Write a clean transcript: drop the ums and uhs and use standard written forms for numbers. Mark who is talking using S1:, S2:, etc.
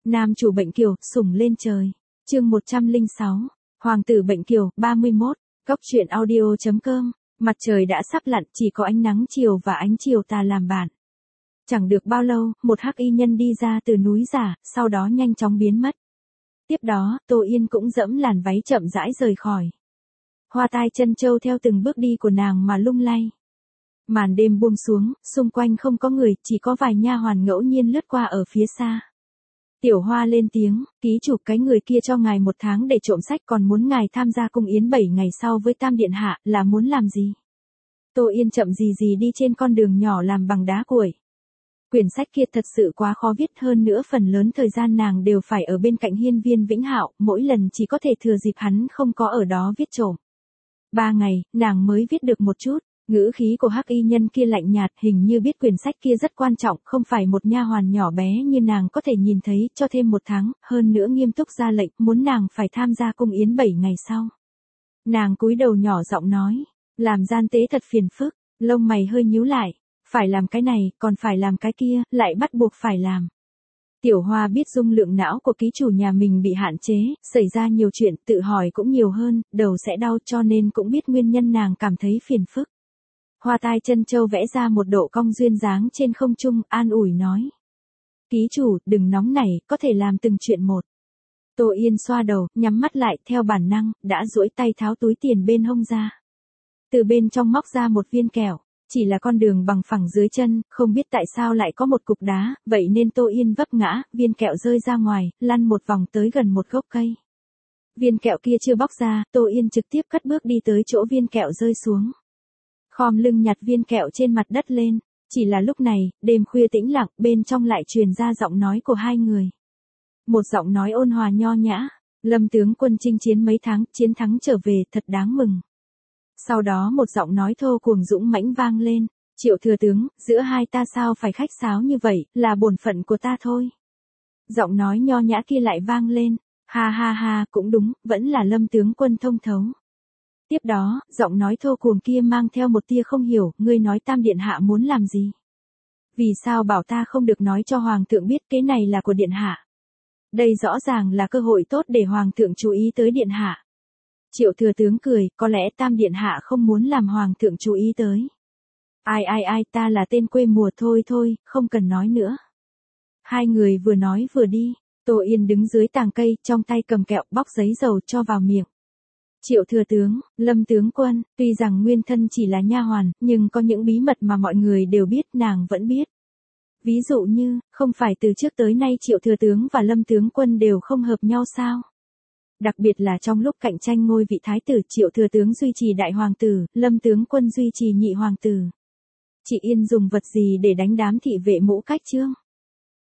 S1: Nam chủ bệnh kiều, sủng lên trời. Chương 106. Hoàng tử bệnh kiều, 31. Góc truyện audio.com. Mặt trời đã sắp lặn, chỉ có ánh nắng chiều và ánh chiều tà làm bạn. Chẳng được bao lâu, một hắc y nhân đi ra từ núi giả, sau đó nhanh chóng biến mất. Tiếp đó, Tô Yên cũng dẫm làn váy chậm rãi rời khỏi. Hoa tai chân châu theo từng bước đi của nàng mà lung lay. Màn đêm buông xuống, xung quanh không có người, chỉ có vài nha hoàn ngẫu nhiên lướt qua ở phía xa. Tiểu Hoa lên tiếng, ký chủ, cái người kia cho ngài 1 tháng để trộm sách, còn muốn ngài tham gia cung yến 7 ngày sau với Tam Điện Hạ, là muốn làm gì? Tô Yên chậm gì đi trên con đường nhỏ làm bằng đá cuội. Quyển sách kia thật sự quá khó viết, hơn nữa phần lớn thời gian nàng đều phải ở bên cạnh hiên viên Vĩnh Hạo, mỗi lần chỉ có thể thừa dịp hắn không có ở đó viết trộm. 3 ngày, nàng mới viết được một chút. Ngữ khí của hắc y nhân kia lạnh nhạt, hình như biết quyển sách kia rất quan trọng, không phải một nha hoàn nhỏ bé như nàng có thể nhìn thấy, cho thêm 1 tháng, hơn nữa nghiêm túc ra lệnh, muốn nàng phải tham gia cung yến 7 ngày sau. Nàng cúi đầu nhỏ giọng nói, làm gian tế thật phiền phức, lông mày hơi nhíu lại, phải làm cái này, còn phải làm cái kia, lại bắt buộc phải làm. Tiểu Hoa biết dung lượng não của ký chủ nhà mình bị hạn chế, xảy ra nhiều chuyện, tự hỏi cũng nhiều hơn, đầu sẽ đau, cho nên cũng biết nguyên nhân nàng cảm thấy phiền phức. Hoa tai chân châu vẽ ra một độ cong duyên dáng trên không trung, an ủi nói. Ký chủ, đừng nóng nảy, có thể làm từng chuyện một. Tô Yên xoa đầu, nhắm mắt lại, theo bản năng, đã duỗi tay tháo túi tiền bên hông ra. Từ bên trong móc ra một viên kẹo, chỉ là con đường bằng phẳng dưới chân, không biết tại sao lại có một cục đá, vậy nên Tô Yên vấp ngã, viên kẹo rơi ra ngoài, lăn một vòng tới gần một gốc cây. Viên kẹo kia chưa bóc ra, Tô Yên trực tiếp cất bước đi tới chỗ viên kẹo rơi xuống. Khom lưng nhặt viên kẹo trên mặt đất lên, chỉ là lúc này, đêm khuya tĩnh lặng, bên trong lại truyền ra giọng nói của hai người. Một giọng nói ôn hòa nho nhã, Lâm tướng quân chinh chiến mấy tháng, chiến thắng trở về, thật đáng mừng. Sau đó một giọng nói thô cuồng dũng mãnh vang lên, Triệu thừa tướng, giữa hai ta sao phải khách sáo như vậy, là bổn phận của ta thôi. Giọng nói nho nhã kia lại vang lên, ha ha ha, cũng đúng, vẫn là Lâm tướng quân thông thấu. Tiếp đó, giọng nói thô cuồng kia mang theo một tia không hiểu, ngươi nói Tam Điện Hạ muốn làm gì? Vì sao bảo ta không được nói cho Hoàng thượng biết cái này là của Điện Hạ? Đây rõ ràng là cơ hội tốt để Hoàng thượng chú ý tới Điện Hạ. Triệu thừa tướng cười, có lẽ Tam Điện Hạ không muốn làm Hoàng thượng chú ý tới. Ai, ta là tên quê mùa thôi, không cần nói nữa. Hai người vừa nói vừa đi, Tô Yên đứng dưới tàng cây, trong tay cầm kẹo, bóc giấy dầu cho vào miệng. Triệu thừa tướng, Lâm tướng quân, tuy rằng nguyên thân chỉ là nha hoàn, nhưng có những bí mật mà mọi người đều biết, nàng vẫn biết. Ví dụ như, không phải từ trước tới nay Triệu thừa tướng và Lâm tướng quân đều không hợp nhau sao? Đặc biệt là trong lúc cạnh tranh ngôi vị thái tử, Triệu thừa tướng duy trì đại hoàng tử, Lâm tướng quân duy trì nhị hoàng tử. Chị Yên dùng vật gì để đánh đám thị vệ Mũ Cách Chương?